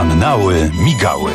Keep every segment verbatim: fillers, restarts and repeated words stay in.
Annały migały.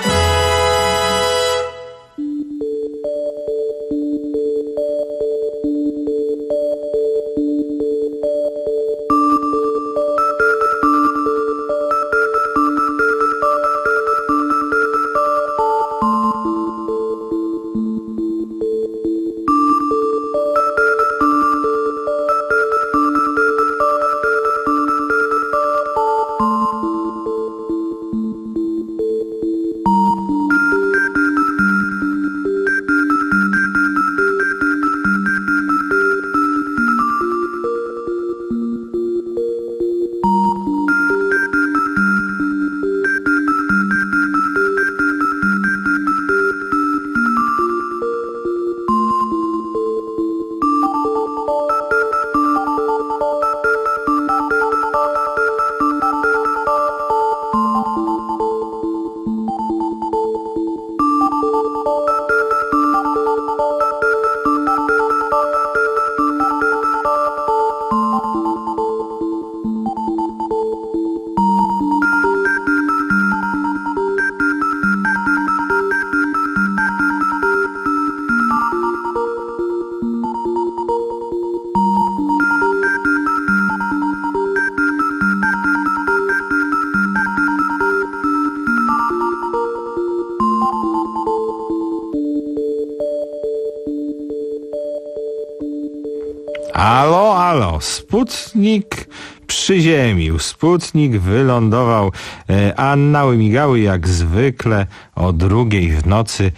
Alo, alo, Sputnik przyziemił, Sputnik wylądował, e, Annały migały jak zwykle o drugiej w nocy.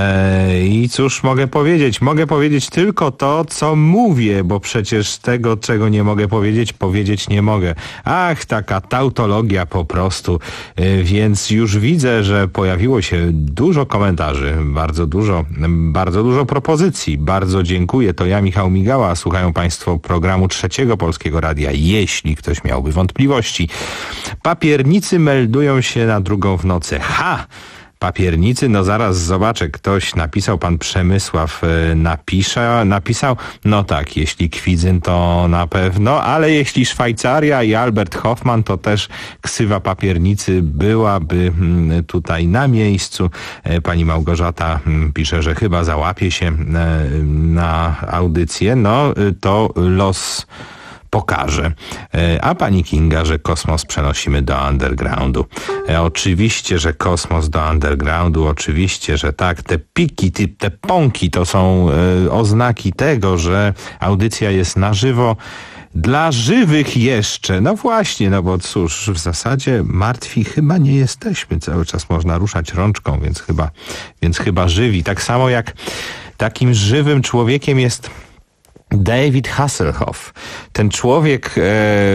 E, I cóż mogę powiedzieć? Mogę powiedzieć tylko to, co mówię, bo przecież tego, czego nie mogę powiedzieć, powiedzieć nie mogę. Ach, taka tautologia po prostu. E, więc już widzę, że pojawiło się dużo komentarzy, bardzo dużo, bardzo dużo propozycji. Bardzo dziękuję. To ja, Michał Migała. Słuchają Państwo programu Trzeciego Polskiego Radia. Jeśli ktoś miałby wątpliwości. Papiernicy meldują się na drugą w nocy. Ha! Papiernicy, no zaraz zobaczę, ktoś napisał, pan Przemysław napisze, napisał, no tak, jeśli Kwidzyn to na pewno, ale jeśli Szwajcaria i Albert Hoffman, to też ksywa Papiernicy byłaby tutaj na miejscu. Pani Małgorzata pisze, że chyba załapie się na audycję, no to los pokaże. A pani Kinga, że kosmos przenosimy do undergroundu. E, oczywiście, że kosmos do undergroundu, oczywiście, że tak. Te piki, te, te pąki to są e, oznaki tego, że audycja jest na żywo. Dla żywych jeszcze. No właśnie, no bo cóż, w zasadzie martwi chyba nie jesteśmy. Cały czas można ruszać rączką, więc chyba, więc chyba żywi. Tak samo jak takim żywym człowiekiem jest David Hasselhoff. Ten człowiek, e,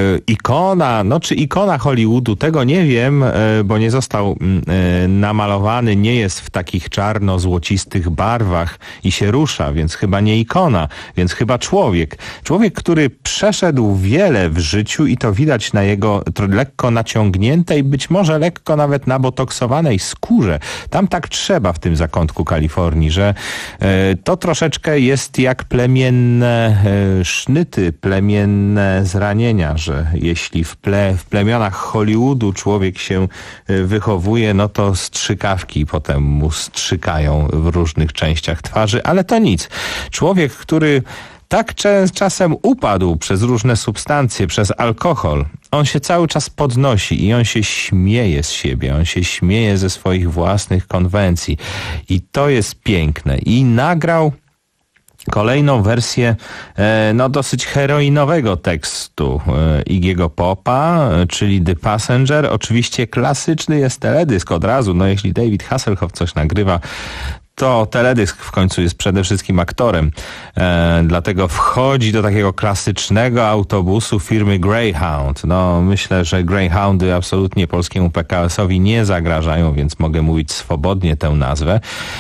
ikona, no czy ikona Hollywoodu, tego nie wiem, e, bo nie został e, namalowany, nie jest w takich czarno-złocistych barwach i się rusza, więc chyba nie ikona, więc chyba człowiek. Człowiek, który przeszedł wiele w życiu i to widać na jego lekko naciągniętej, być może lekko nawet nabotoksowanej skórze. Tam tak trzeba w tym zakątku Kalifornii, że e, to troszeczkę jest jak plemienne sznyty, plemienne zranienia, że jeśli w, ple, w plemionach Hollywoodu człowiek się wychowuje, no to strzykawki potem mu strzykają w różnych częściach twarzy, ale to nic. Człowiek, który tak czasem upadł przez różne substancje, przez alkohol, on się cały czas podnosi i on się śmieje z siebie, on się śmieje ze swoich własnych konwencji i to jest piękne. I nagrał kolejną wersję e, no dosyć heroinowego tekstu e, Iggy'ego Popa, e, czyli The Passenger. Oczywiście klasyczny jest teledysk od razu, no jeśli David Hasselhoff coś nagrywa, to teledysk w końcu jest przede wszystkim aktorem. E, dlatego wchodzi do takiego klasycznego autobusu firmy Greyhound. No myślę, że Greyhoundy absolutnie polskiemu P K S-owi nie zagrażają, więc mogę mówić swobodnie tę nazwę.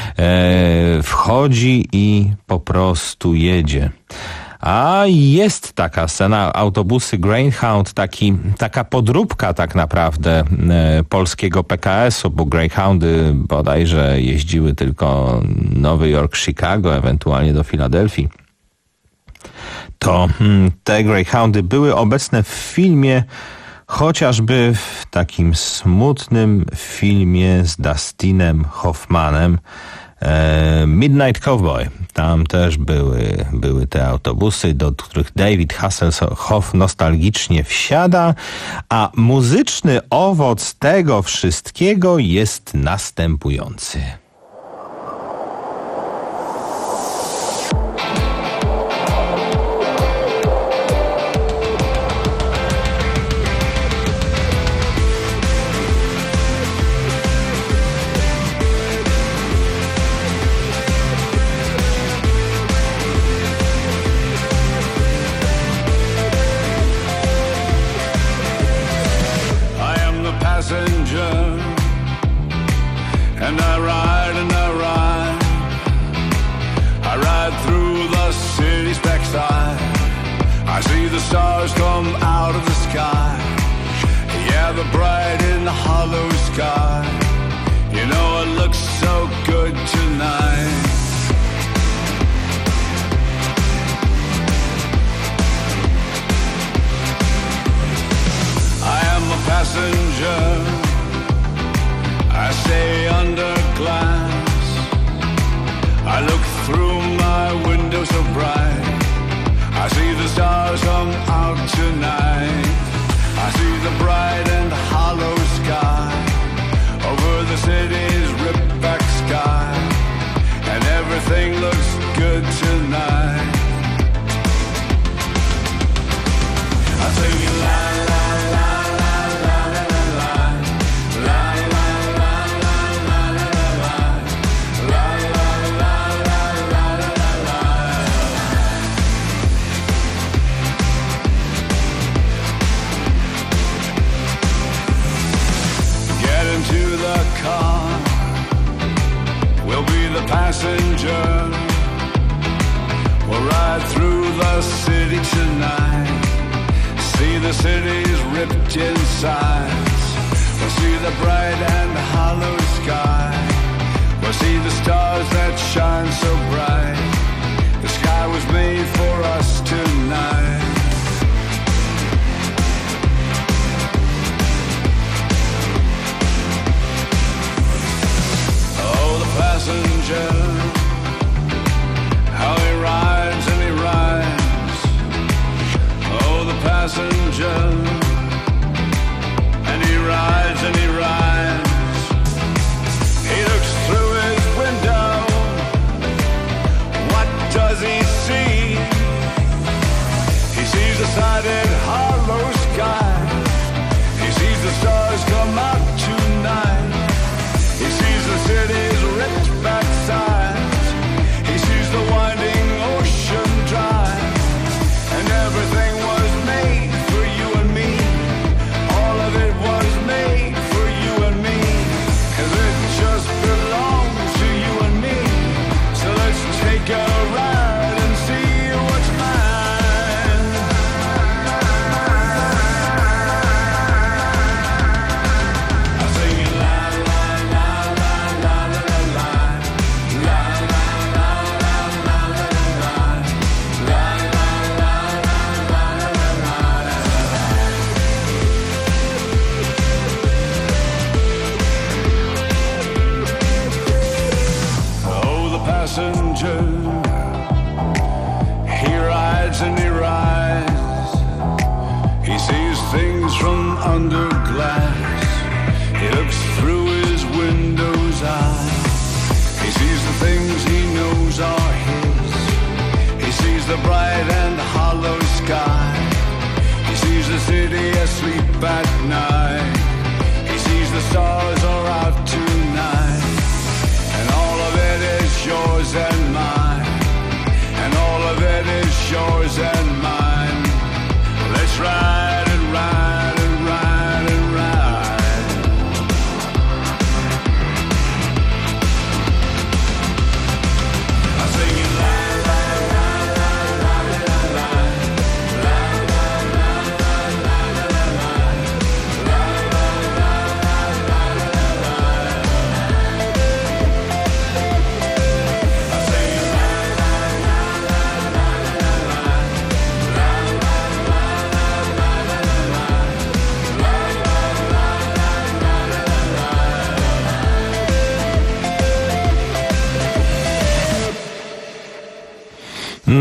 E, wchodzi i po prostu jedzie. A jest taka scena, autobusy Greyhound, taki, taka podróbka tak naprawdę e, polskiego P K S-u, bo Greyhoundy bodajże jeździły tylko Nowy Jork, Chicago, ewentualnie do Filadelfii. To hmm, te Greyhoundy były obecne w filmie chociażby w takim smutnym filmie z Dustinem Hoffmanem Midnight Cowboy. Tam też były, były te autobusy, do których David Hasselhoff nostalgicznie wsiada, a muzyczny owoc tego wszystkiego jest następujący. And I ride and I ride, I ride through the city's backside. I see the stars come out of the sky. Yeah, the bright in the hollow sky. You know it looks so good tonight. I am a passenger, I stay under glass. I look through my window so bright. I see the stars come out tonight. I see the bright and hollow sky over the city's ripped back sky. And everything looks good tonight. I sing la la la la la la la la la. Car, we'll be the passenger. We'll ride through the city tonight. See the city's ripped insides. We'll see the bright and hollow sky. We'll see the stars that shine so bright. The sky was made for us tonight. Passenger, how he rides and he rides. Oh, the passenger, and he rides and he rides. He looks through his window. What does he see? He sees a sided hollow sky. He sees the stars come out tonight. He sees the city's ripped back sides. He sees the winding ocean drive. And everything was made for you and me. All of it was made for you and me. 'Cause it just belongs to you and me. So let's take a ride and see what's mine. I sing it la la la la la la la la la la la la la la Oh, the passenger, he rides and he rides. He sees things from under glass. He looks through his window's eyes. He sees the things he knows are his. He sees the bright and hollow sky. He sees the city asleep at night. He sees the stars are out tonight. And all of it is yours and mine. And all of it is yours and mine. Let's ride and ride and ride and ride. I sing it la la la la la la la la la la la la la la la.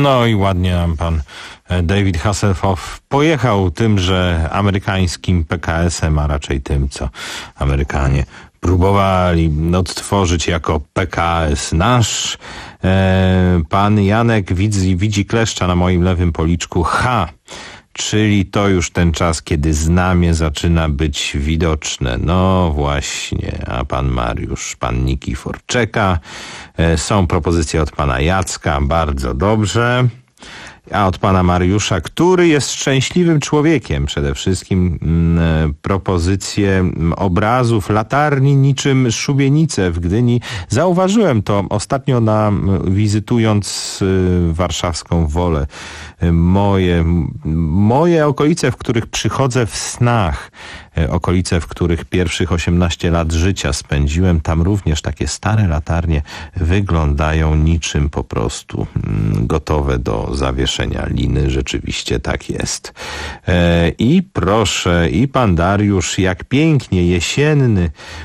No i ładnie nam pan David Hasselhoff pojechał tymże amerykańskim P K S-em, a raczej tym, co Amerykanie próbowali odtworzyć jako P K S nasz. E, pan Janek widzi, widzi kleszcza na moim lewym policzku. Ha! Czyli to już ten czas, kiedy znamie zaczyna być widoczne. No właśnie, a pan Mariusz, pan Nikifor czeka. E, są propozycje od pana Jacka, bardzo dobrze. A od pana Mariusza, który jest szczęśliwym człowiekiem, przede wszystkim mm, propozycje obrazów latarni niczym szubienice w Gdyni. Zauważyłem to ostatnio na wizytując y, warszawską Wolę. Moje, moje okolice, w których przychodzę w snach, okolice, w których pierwszych osiemnaście lat życia spędziłem, tam również takie stare latarnie wyglądają niczym po prostu gotowe do zawieszenia liny. Rzeczywiście tak jest. I proszę, i pan Dariusz, jak pięknie, jesienny,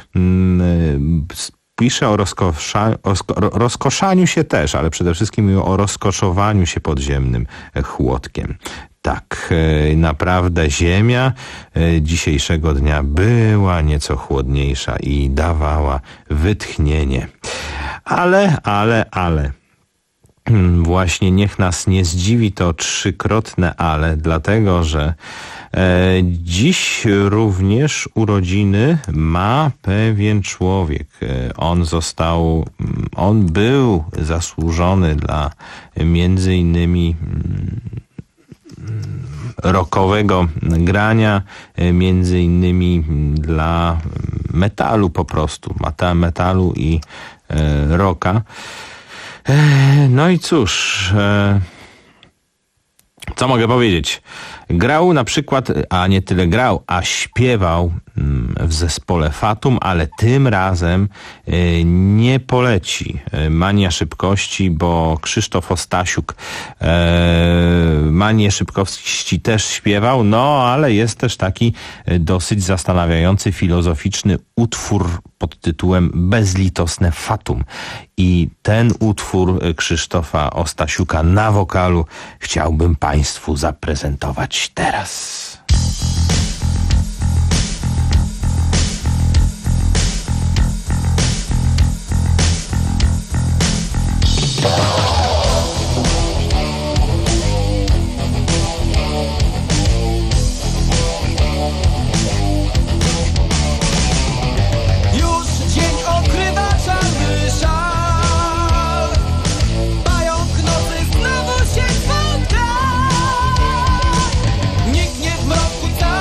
pisze o, rozkosza, o rozkoszaniu się też, ale przede wszystkim o rozkoszowaniu się podziemnym chłodkiem. Tak, naprawdę ziemia dzisiejszego dnia była nieco chłodniejsza i dawała wytchnienie. Ale, ale, ale... Właśnie niech nas nie zdziwi to trzykrotne ale, dlatego że e, dziś również urodziny ma pewien człowiek. E, on został, on był zasłużony dla między innymi rockowego grania, między innymi dla metalu po prostu, metalu i e, rocka. No i cóż, co mogę powiedzieć? Grał na przykład, a nie tyle grał, a śpiewał w zespole Fatum, ale tym razem nie poleci Mania Szybkości, bo Krzysztof Ostasiuk Manię Szybkości też śpiewał, no ale jest też taki dosyć zastanawiający, filozoficzny utwór pod tytułem Bezlitosne Fatum. I ten utwór Krzysztofa Ostasiuka na wokalu chciałbym Państwu zaprezentować teraz. Nikt nie w mroku cały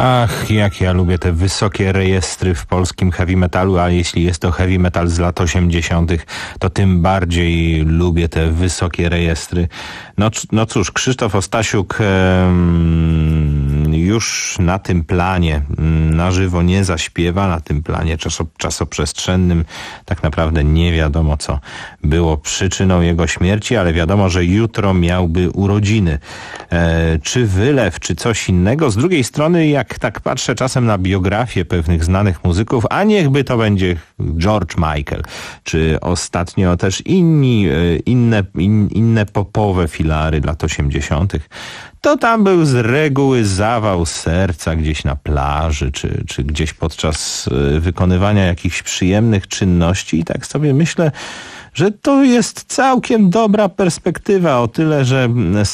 Ach, jak ja lubię te wysokie rejestry w polskim heavy metalu, a jeśli jest to heavy metal z lat osiemdziesiątych, to tym bardziej lubię te wysokie rejestry. No, no cóż, Krzysztof Ostasiuk em, już na tym planie na żywo nie zaśpiewa, na tym planie czaso, czasoprzestrzennym tak naprawdę nie wiadomo, co było przyczyną jego śmierci, ale wiadomo, że jutro miałby urodziny. E, czy wylew, czy coś innego. Z drugiej strony, jak tak patrzę czasem na biografię pewnych znanych muzyków, a niechby to będzie George Michael, czy ostatnio też inni, inne, in, inne popowe filary lat osiemdziesiątych, to tam był z reguły zawał serca gdzieś na plaży, czy, czy gdzieś podczas wykonywania jakichś przyjemnych czynności. I tak sobie myślę, że to jest całkiem dobra perspektywa, o tyle, że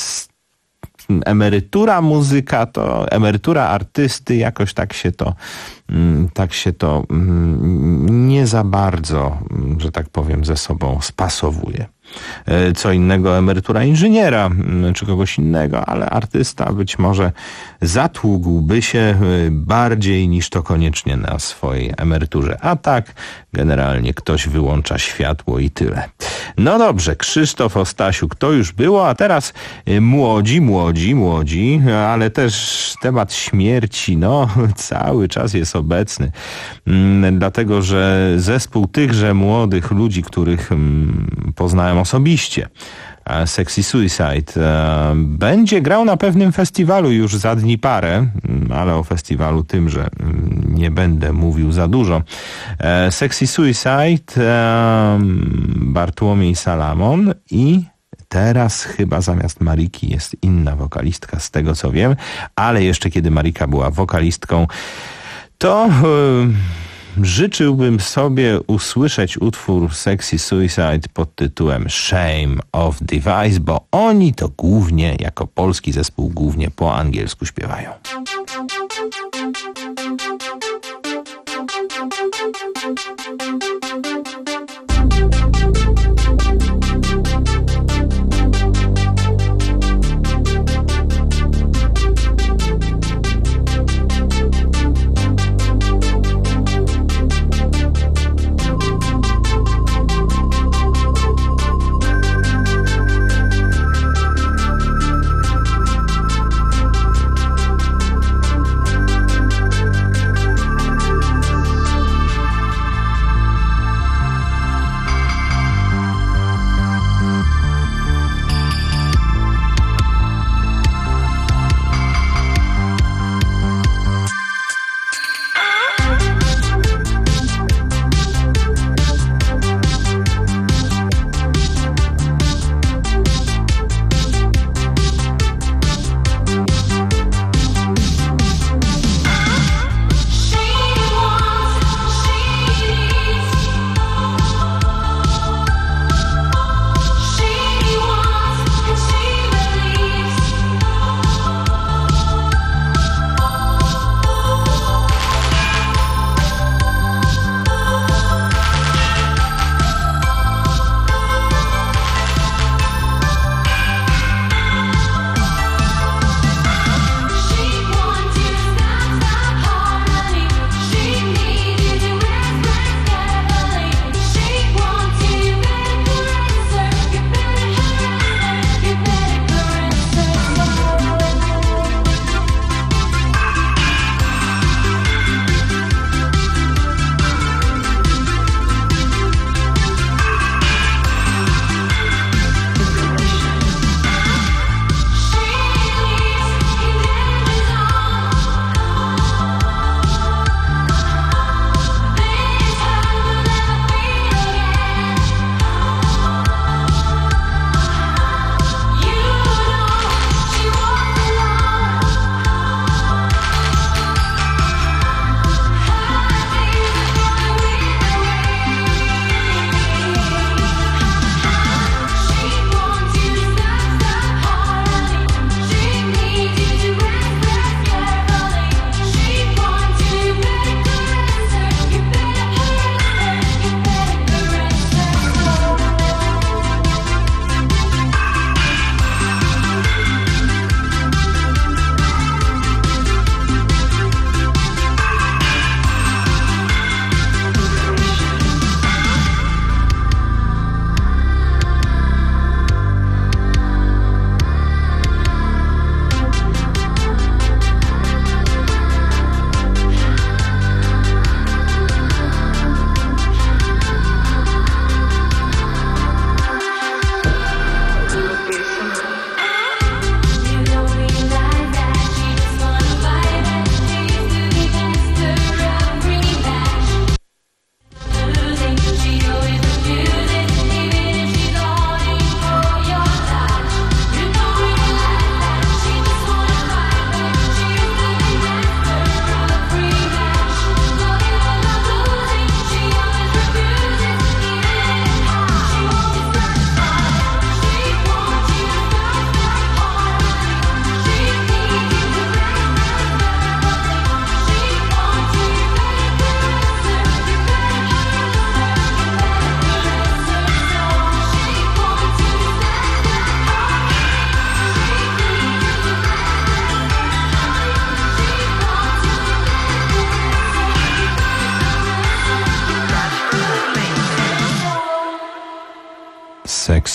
emerytura muzyka, to emerytura artysty, jakoś tak się to, tak się to nie za bardzo, że tak powiem, ze sobą spasowuje. Co innego emerytura inżyniera czy kogoś innego, ale artysta być może zatługłby się bardziej niż to koniecznie na swojej emeryturze. A tak generalnie ktoś wyłącza światło i tyle. No dobrze, Krzysztof Ostasiuk to już było, a teraz młodzi, młodzi, młodzi, ale też temat śmierci, no cały czas jest obecny. Dlatego, że zespół tychże młodych ludzi, których poznałem osobiście, Sexy Suicide, będzie grał na pewnym festiwalu już za dni parę, ale o festiwalu tymże nie będę mówił za dużo. Sexy Suicide, Bartłomiej Salamon i teraz chyba zamiast Mariki jest inna wokalistka, z tego co wiem, ale jeszcze kiedy Marika była wokalistką, to życzyłbym sobie usłyszeć utwór Sexy Suicide pod tytułem Shame of Device, bo oni to głównie, jako polski zespół, głównie po angielsku śpiewają.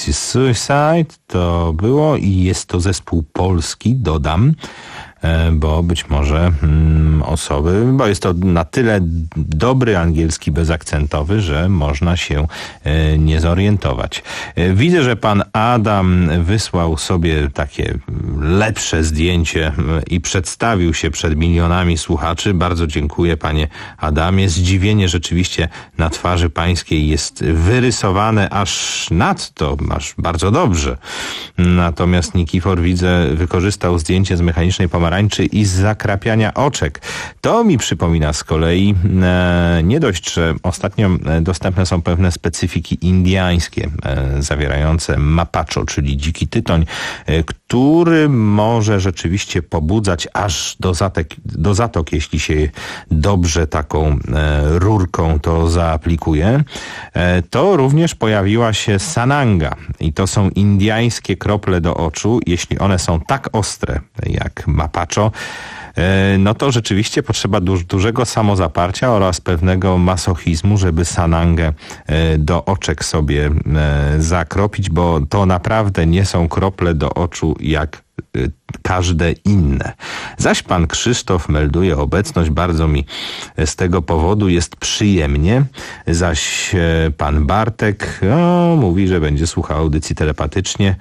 This is Suicide to było i jest to zespół polski, dodam, bo być może mm, osoby, bo jest to na tyle dobry angielski bezakcentowy, że można się e, nie zorientować. E, widzę, że pan Adam wysłał sobie takie lepsze zdjęcie i przedstawił się przed milionami słuchaczy. Bardzo dziękuję, panie Adamie. Zdziwienie rzeczywiście na twarzy pańskiej jest wyrysowane aż nadto, aż bardzo dobrze. Natomiast Nikifor, widzę, wykorzystał zdjęcie z mechanicznej pomarańczy i z zakrapiania oczek. To mi przypomina z kolei e, nie dość, że ostatnio dostępne są pewne specyfiki indiańskie e, zawierające mapacho, czyli dziki tytoń, e, który może rzeczywiście pobudzać aż do, zatek, do zatok, jeśli się dobrze taką e, rurką to zaaplikuje. E, to również pojawiła się sananga i to są indiańskie krople do oczu. Jeśli one są tak ostre jak mapacho, no to rzeczywiście potrzeba duż, dużego samozaparcia oraz pewnego masochizmu, żeby sanangę do oczek sobie zakropić, bo to naprawdę nie są krople do oczu jak każde inne. Zaś pan Krzysztof melduje obecność, bardzo mi z tego powodu jest przyjemnie. Zaś pan Bartek no, mówi, że będzie słuchał audycji telepatycznie,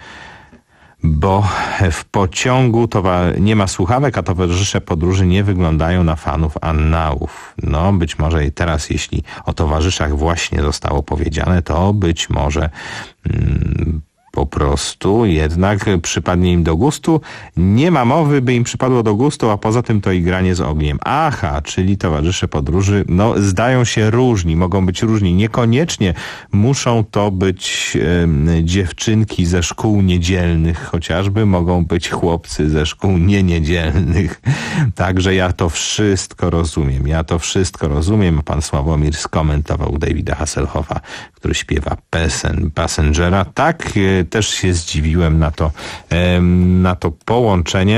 bo w pociągu towa- nie ma słuchawek, a towarzysze podróży nie wyglądają na fanów annałów. No, być może i teraz, jeśli o towarzyszach właśnie zostało powiedziane, to być może mm, po prostu jednak przypadnie im do gustu. Nie ma mowy, by im przypadło do gustu, a poza tym to i granie z ogniem. Aha, czyli towarzysze podróży, no zdają się różni, mogą być różni. Niekoniecznie muszą to być e, dziewczynki ze szkół niedzielnych, chociażby mogą być chłopcy ze szkół nieniedzielnych. Także ja to wszystko rozumiem. Ja to wszystko rozumiem. Pan Sławomir skomentował Davida Hasselhoffa, który śpiewa piosen Passengera. Tak, e, też się zdziwiłem na to, na to połączenie.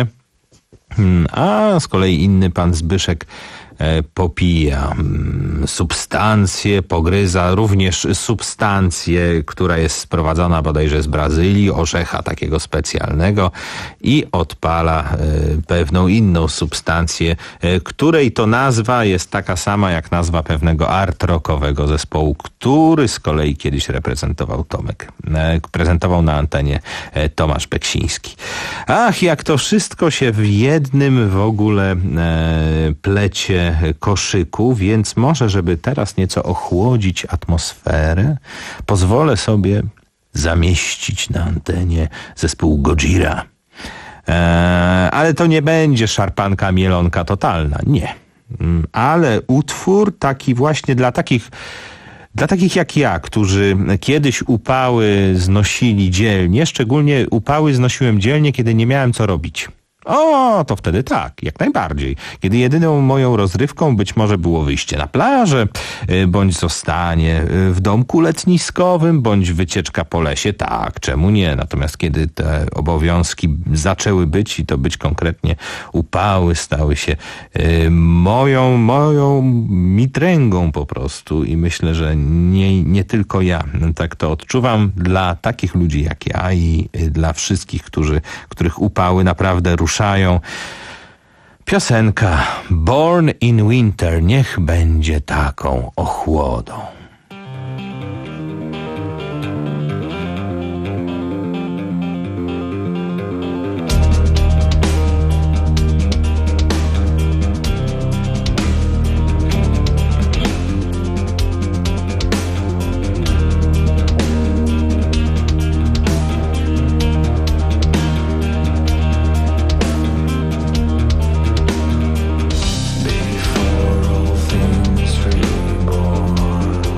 A z kolei inny pan Zbyszek popija substancję, pogryza również substancję, która jest sprowadzona bodajże z Brazylii, orzecha takiego specjalnego i odpala pewną inną substancję, której to nazwa jest taka sama jak nazwa pewnego art rockowego zespołu, który z kolei kiedyś reprezentował Tomek, prezentował na antenie Tomasz Beksiński. Ach, jak to wszystko się w jednym w ogóle plecie koszyku, więc może, żeby teraz nieco ochłodzić atmosferę, pozwolę sobie zamieścić na antenie zespół Gojira. Eee, ale to nie będzie szarpanka mielonka totalna, nie. Ale utwór taki właśnie dla takich Dla takich jak ja, którzy kiedyś upały znosili dzielnie, szczególnie upały znosiłem dzielnie, kiedy nie miałem co robić. O, to wtedy tak, jak najbardziej. Kiedy jedyną moją rozrywką być może było wyjście na plażę, bądź zostanie w domku letniskowym, bądź wycieczka po lesie, tak, czemu nie? Natomiast kiedy te obowiązki zaczęły być i to być konkretnie upały, stały się y, moją, moją mitręgą po prostu i myślę, że nie, nie tylko ja tak to odczuwam. Dla takich ludzi jak ja i dla wszystkich, którzy, których upały naprawdę ruszają. Piosenka Born in Winter niech będzie taką ochłodą. Before all things were born,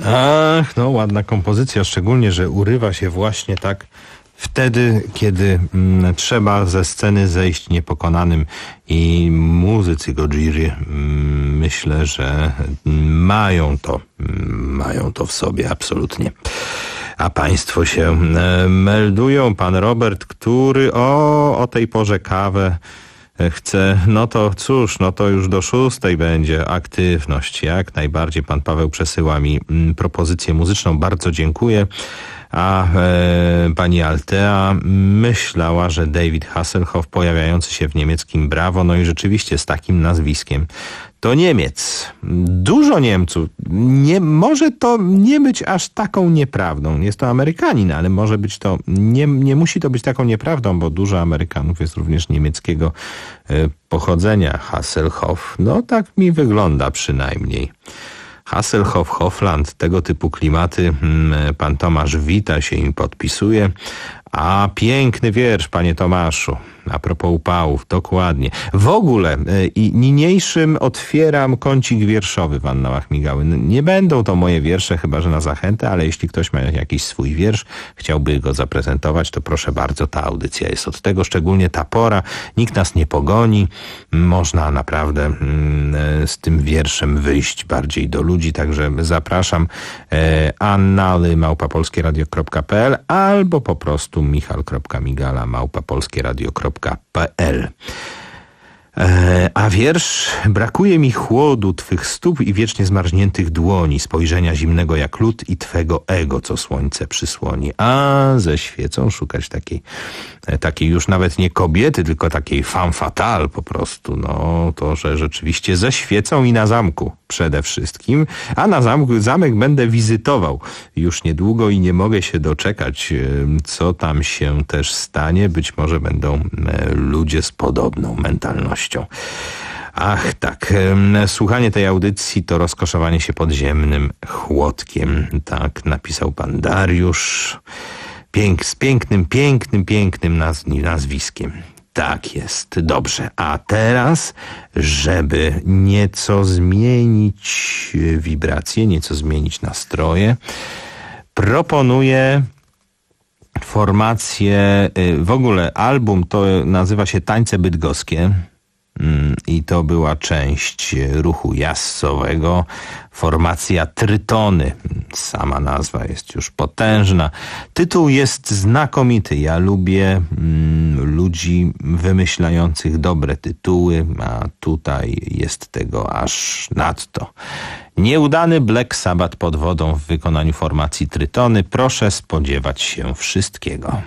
Ach, no ładna kompozycja, szczególnie, że urywa się właśnie tak wtedy, kiedy mm, trzeba ze sceny zejść niepokonanym i muzycy Gojiri mm, myślę, że mają to, mają to w sobie absolutnie. A państwo się e, meldują, pan Robert, który o, o tej porze kawę chce, no to cóż, no to już do szóstej będzie aktywność, jak najbardziej. Pan Paweł przesyła mi mm, propozycję muzyczną, bardzo dziękuję. A e, pani Altea myślała, że David Hasselhoff pojawiający się w niemieckim Brawo, no i rzeczywiście z takim nazwiskiem, to Niemiec. Dużo Niemców. Nie, może to nie być aż taką nieprawdą. Jest to Amerykanin, ale może być to, nie, nie musi to być taką nieprawdą, bo dużo Amerykanów jest również niemieckiego e, pochodzenia. Hasselhoff, no tak mi wygląda przynajmniej. Hasselhoff, Hofland, tego typu klimaty. Pan Tomasz wita się im podpisuje. A piękny wiersz, panie Tomaszu. A propos upałów, dokładnie. W ogóle i niniejszym otwieram kącik wierszowy w Annałach Migały. Nie będą to moje wiersze, chyba że na zachętę, ale jeśli ktoś ma jakiś swój wiersz, chciałby go zaprezentować, to proszę bardzo, ta audycja jest od tego, szczególnie ta pora. Nikt nas nie pogoni. Można naprawdę z tym wierszem wyjść bardziej do ludzi, także zapraszam annaly małpa polskie radio kropka p l albo po prostu michal kropka migala małpa polskie radio kropka p l. E, a wiersz: brakuje mi chłodu twych stóp i wiecznie zmarzniętych dłoni, spojrzenia zimnego jak lód i twego ego, co słońce przysłoni. A ze świecą szukać takiej, takiej już nawet nie kobiety, tylko takiej femme fatale po prostu. No to, że rzeczywiście ze świecą i na zamku przede wszystkim. A na zamku, zamek będę wizytował już niedługo i nie mogę się doczekać, co tam się też stanie. Być może będą ludzie z podobną mentalnością. Ach tak, słuchanie tej audycji to rozkoszowanie się podziemnym chłodkiem. Tak napisał pan Dariusz. Pięk, z pięknym, pięknym, pięknym naz, nazwiskiem. Tak jest, dobrze. A teraz, żeby nieco zmienić wibracje, nieco zmienić nastroje, proponuję formację, w ogóle album to nazywa się Tańce Bydgoskie i to była część ruchu jazzowego, formacja Trytony. Sama nazwa jest już potężna. Tytuł jest znakomity. Ja lubię mm, ludzi wymyślających dobre tytuły, a tutaj jest tego aż nadto. Nieudany Black Sabbath pod wodą w wykonaniu formacji Trytony. Proszę spodziewać się wszystkiego.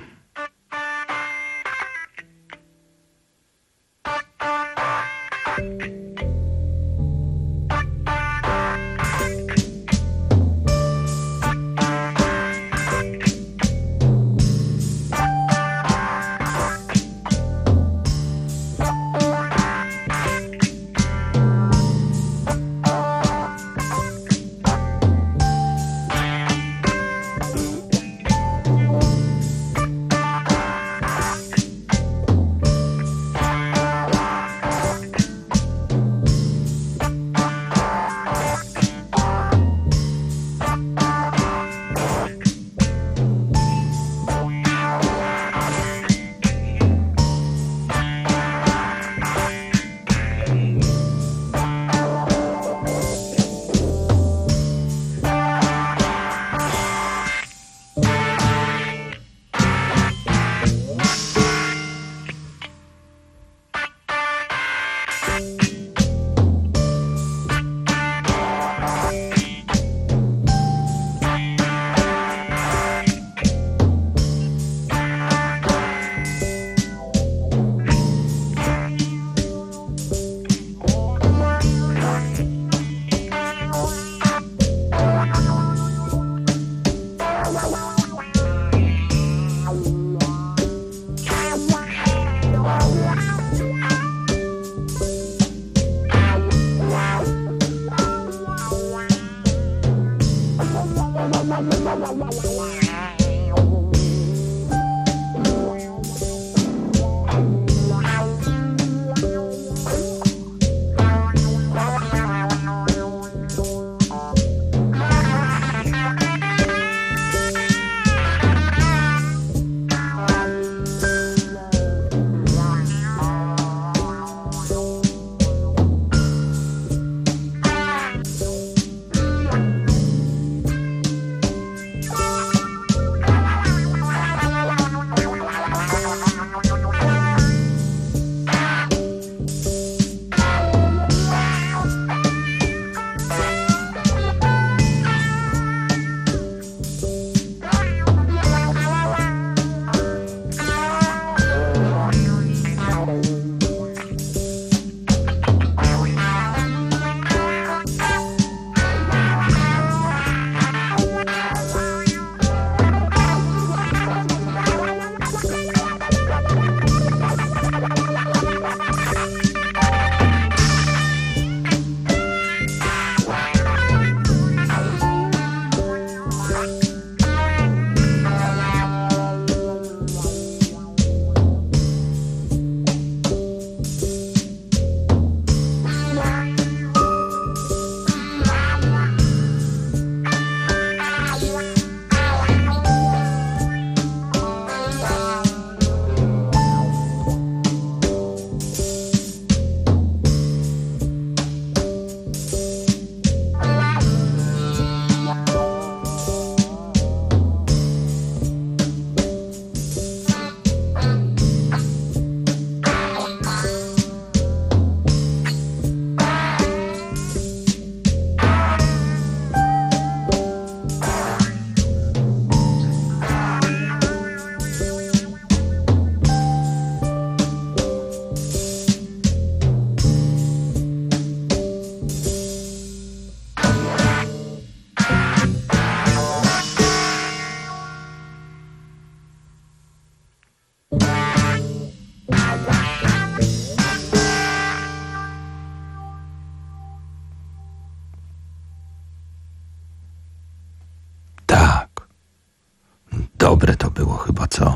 Dobre to było chyba, co?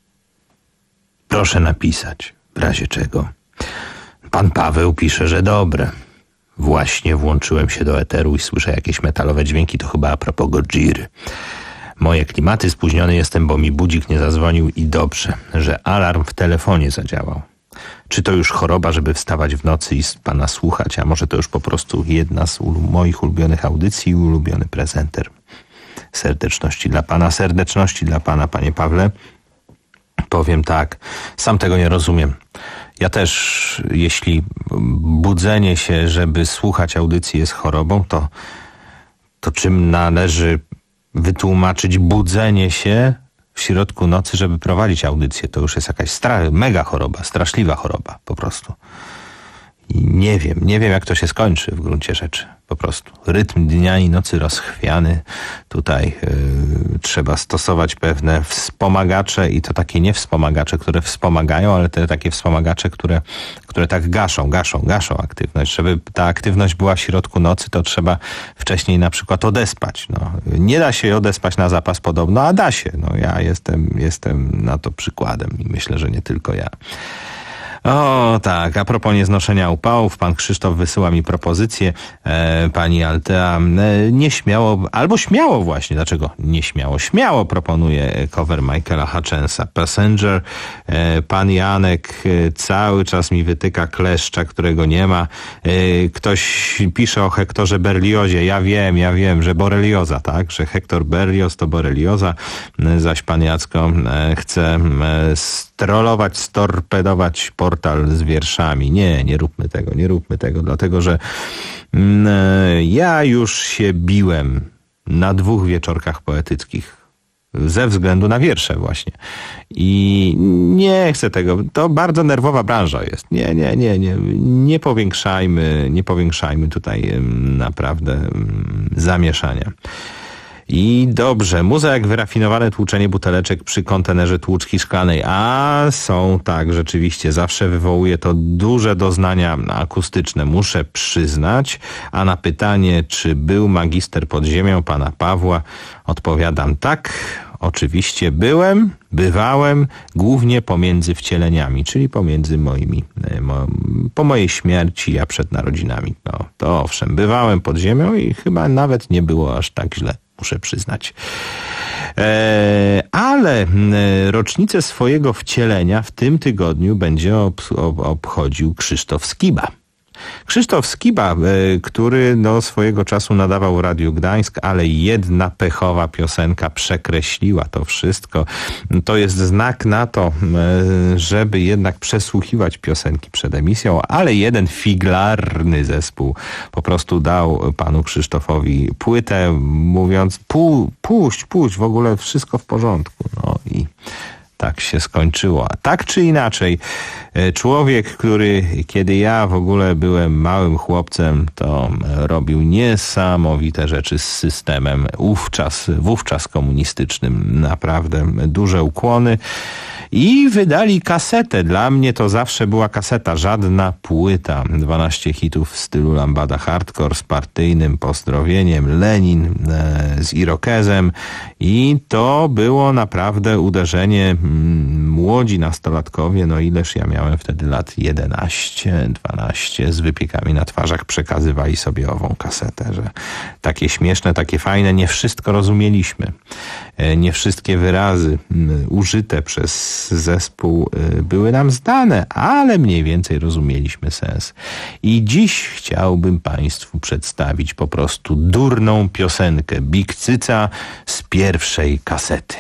Proszę napisać, w razie czego. Pan Paweł pisze, że dobre. Właśnie włączyłem się do eteru i słyszę jakieś metalowe dźwięki, to chyba a propos Godziry. Moje klimaty, spóźniony jestem, bo mi budzik nie zadzwonił i dobrze, że alarm w telefonie zadziałał. Czy to już choroba, żeby wstawać w nocy i pana słuchać, a może to już po prostu jedna z ulu- moich ulubionych audycji i ulubiony prezenter. Serdeczności dla pana, serdeczności dla pana, panie Pawle. Powiem tak, sam tego nie rozumiem. Ja też, jeśli budzenie się, żeby słuchać audycji jest chorobą, to, to czym należy wytłumaczyć budzenie się w środku nocy, żeby prowadzić audycję? To już jest jakaś stra- mega choroba, straszliwa choroba po prostu. I nie wiem, nie wiem jak to się skończy w gruncie rzeczy. Po prostu rytm dnia i nocy rozchwiany. Tutaj yy, trzeba stosować pewne wspomagacze i to takie nie wspomagacze, które wspomagają, ale te takie wspomagacze, które, które tak gaszą, gaszą, gaszą aktywność. Żeby ta aktywność była w środku nocy, to trzeba wcześniej na przykład odespać. No, nie da się odespać na zapas podobno, a da się. No, ja jestem, jestem na to przykładem i myślę, że nie tylko ja. O tak, a propos nieznoszenia upałów, pan Krzysztof wysyła mi propozycję, e, pani Altea e, nieśmiało, albo śmiało właśnie, dlaczego nieśmiało? Śmiało proponuje cover Michaela Hutchensa, Passenger. E, pan Janek e, cały czas mi wytyka kleszcza, którego nie ma. E, ktoś pisze o Hektorze Berliozie, ja wiem, ja wiem, że borelioza, tak, że Hektor Berlioz to borelioza, e, zaś pan Jacko e, chce e, strollować, storpedować portal z wierszami. Nie, nie róbmy tego, nie róbmy tego, dlatego że mm, ja już się biłem na dwóch wieczorkach poetyckich ze względu na wiersze właśnie. I nie chcę tego, to bardzo nerwowa branża jest. Nie, nie, nie, nie, nie powiększajmy, nie powiększajmy tutaj naprawdę zamieszania. I dobrze, muza jak wyrafinowane tłuczenie buteleczek przy kontenerze tłuczki szklanej. A są tak, rzeczywiście, zawsze wywołuje to duże doznania akustyczne, muszę przyznać. A na pytanie, czy był magister pod ziemią pana Pawła, odpowiadam tak. Oczywiście byłem, bywałem, głównie pomiędzy wcieleniami, czyli pomiędzy moimi, mo, po mojej śmierci, a przed narodzinami. No, to owszem, bywałem pod ziemią i chyba nawet nie było aż tak źle, muszę przyznać. E, ale rocznicę swojego wcielenia w tym tygodniu będzie ob, ob, obchodził Krzysztof Skiba. Krzysztof Skiba, który do swojego czasu nadawał w Radiu Gdańsk, ale jedna pechowa piosenka przekreśliła to wszystko. To jest znak na to, żeby jednak przesłuchiwać piosenki przed emisją, ale jeden figlarny zespół po prostu dał panu Krzysztofowi płytę, mówiąc pu, puść, puść, w ogóle wszystko w porządku. No i tak się skończyło. A tak czy inaczej, człowiek, który kiedy ja w ogóle byłem małym chłopcem, to robił niesamowite rzeczy z systemem wówczas, wówczas komunistycznym. Naprawdę duże ukłony. I wydali kasetę. Dla mnie to zawsze była kaseta, żadna płyta. dwanaście hitów w stylu lambada hardcore z partyjnym pozdrowieniem, Lenin e, z Irokezem. I to było naprawdę uderzenie. M, młodzi nastolatkowie, no ileż ja miałem wtedy lat jedenaście, dwanaście, z wypiekami na twarzach przekazywali sobie ową kasetę, że takie śmieszne, takie fajne, nie wszystko rozumieliśmy. E, nie wszystkie wyrazy m, użyte przez zespół były nam zdane, ale mniej więcej rozumieliśmy sens. I dziś chciałbym państwu przedstawić po prostu durną piosenkę Big Cyca z pierwszej kasety.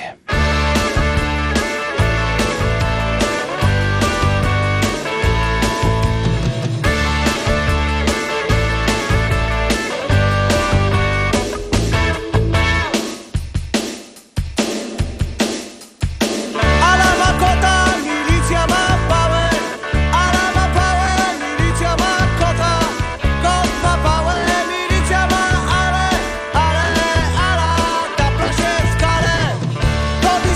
To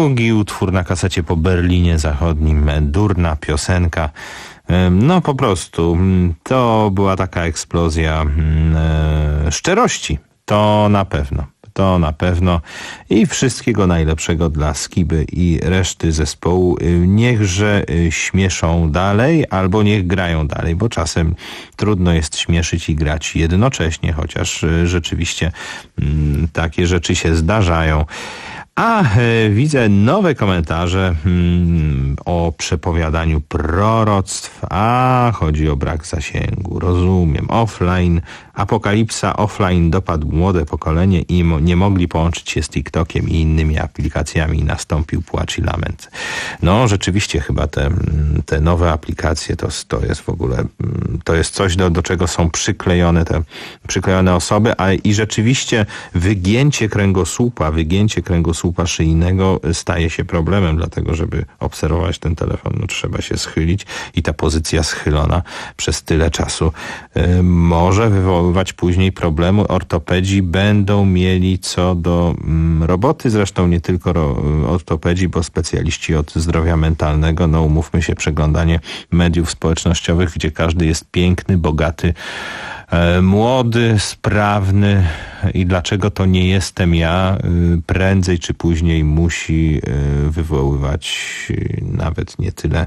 drugi utwór na kasecie po Berlinie Zachodnim, durna piosenka. No po prostu to była taka eksplozja e, szczerości, to na pewno. To na pewno i wszystkiego najlepszego dla Skiby i reszty zespołu. Niechże śmieszą dalej albo niech grają dalej, bo czasem trudno jest śmieszyć i grać jednocześnie, chociaż rzeczywiście mm, takie rzeczy się zdarzają. A e, widzę nowe komentarze hmm, o przepowiadaniu proroctw. A chodzi o brak zasięgu. Rozumiem. Offline, apokalipsa offline dopadł młode pokolenie i mo- nie mogli połączyć się z TikTokiem i innymi aplikacjami i nastąpił płacz i lament. No rzeczywiście chyba te, te nowe aplikacje to, to jest w ogóle to jest coś, do, do czego są przyklejone te przyklejone osoby, a i rzeczywiście wygięcie kręgosłupa, wygięcie kręgosłupa szyjnego staje się problemem, dlatego żeby obserwować ten telefon, no trzeba się schylić i ta pozycja schylona przez tyle czasu y, może wywoływać później problemy. Ortopedzi będą mieli co do mm, roboty, zresztą nie tylko ro, ortopedzi, bo specjaliści od zdrowia mentalnego, no umówmy się, przeglądanie mediów społecznościowych, gdzie każdy jest piękny, bogaty, młody, sprawny i dlaczego to nie jestem ja, prędzej czy później musi wywoływać nawet nie tyle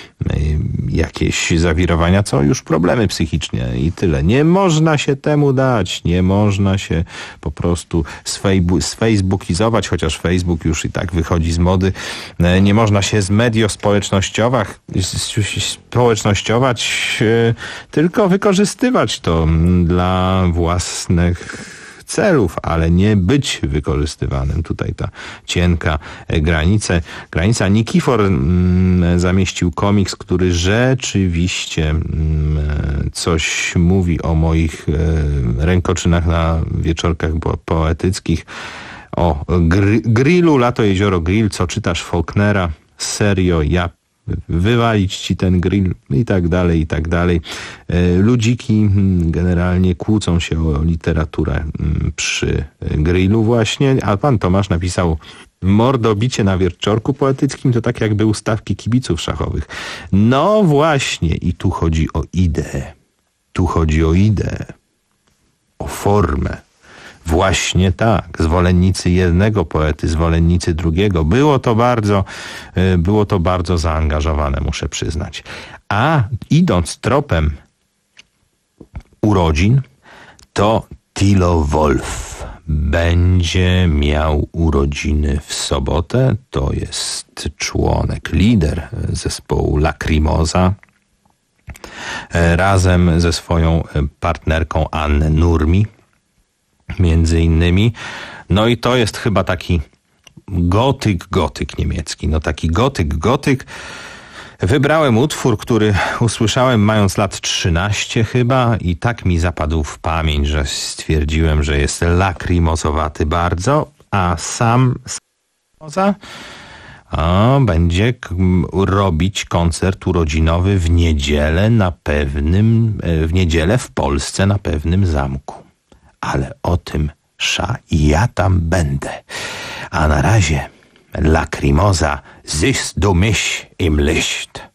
jakieś zawirowania, co już problemy psychiczne i tyle. Nie można się temu dać, nie można się po prostu sfacebookizować, chociaż Facebook już i tak wychodzi z mody. Nie można się z mediów społecznościowych społecznościować, tylko wykorzystywać to dla własnych celów, ale nie być wykorzystywanym. Tutaj ta cienka granica. Granica. Nikifor mm, zamieścił komiks, który rzeczywiście mm, coś mówi o moich e, rękoczynach na wieczorkach poetyckich. O gr- grillu, Lato, jezioro, grill, co czytasz Faulknera? Serio, ja wywalić ci ten grill i tak dalej, i tak dalej. Ludziki generalnie kłócą się o literaturę przy grillu właśnie, a pan Tomasz napisał: mordobicie na wieczorku poetyckim to tak jakby ustawki kibiców szachowych. No właśnie, i tu chodzi o ideę. Tu chodzi o ideę. O formę. Właśnie tak, zwolennicy jednego poety, zwolennicy drugiego. Było to bardzo, było to bardzo zaangażowane, muszę przyznać. A idąc tropem urodzin, to Tilo Wolf będzie miał urodziny w sobotę. To jest członek, lider zespołu Lacrimosa. Razem ze swoją partnerką Anne Nurmi. Między innymi. No i to jest chyba taki gotyk, gotyk niemiecki. No taki gotyk, gotyk. Wybrałem utwór, który usłyszałem mając lat trzynaście chyba i tak mi zapadł w pamięć, że stwierdziłem, że jest lakrimosowaty bardzo, a sam Lacrimosa a, będzie k- robić koncert urodzinowy w niedzielę na pewnym, w niedzielę w Polsce na pewnym zamku. Ale o tym sza i ja tam będę. A na razie Lacrimosa, siehst du mich im Licht.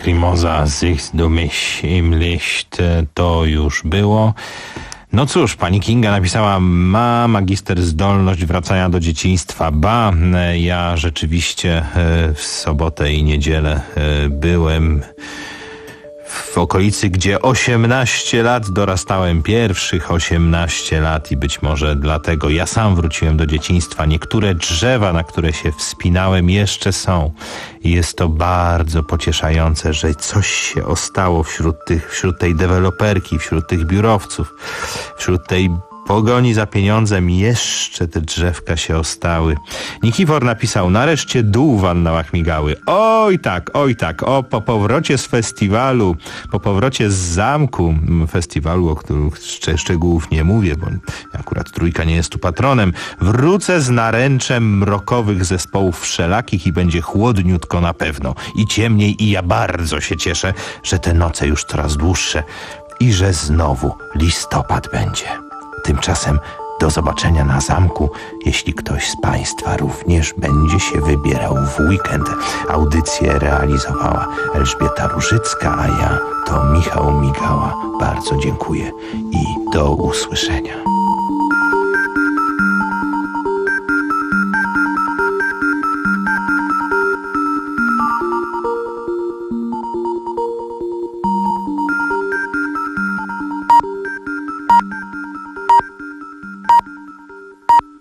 Lacrimosa, sich du mich im Licht, to już było. No cóż, pani Kinga napisała, ma magister zdolność wracania do dzieciństwa. Ba, ja rzeczywiście w sobotę i niedzielę byłem w okolicy, gdzie osiemnaście lat dorastałem, pierwszych osiemnaście lat i być może dlatego ja sam wróciłem do dzieciństwa. Niektóre drzewa, na które się wspinałem, jeszcze są. I jest to bardzo pocieszające, że coś się ostało wśród tych, wśród tej deweloperki, wśród tych biurowców, wśród tej pogoni za pieniądzem jeszcze te drzewka się ostały. Nikifor napisał, nareszcie dół w annałach migały. Oj tak, oj tak, o po powrocie z festiwalu, po powrocie z zamku, festiwalu, o którym szcz- szczegółów nie mówię, bo akurat Trójka nie jest tu patronem, wrócę z naręczem mrokowych zespołów wszelakich i będzie chłodniutko na pewno. I ciemniej, i ja bardzo się cieszę, że te noce już coraz dłuższe i że znowu listopad będzie. Tymczasem do zobaczenia na zamku, jeśli ktoś z Państwa również będzie się wybierał w weekend. Audycję realizowała Elżbieta Różycka, a ja to Michał Migała. Bardzo dziękuję i do usłyszenia.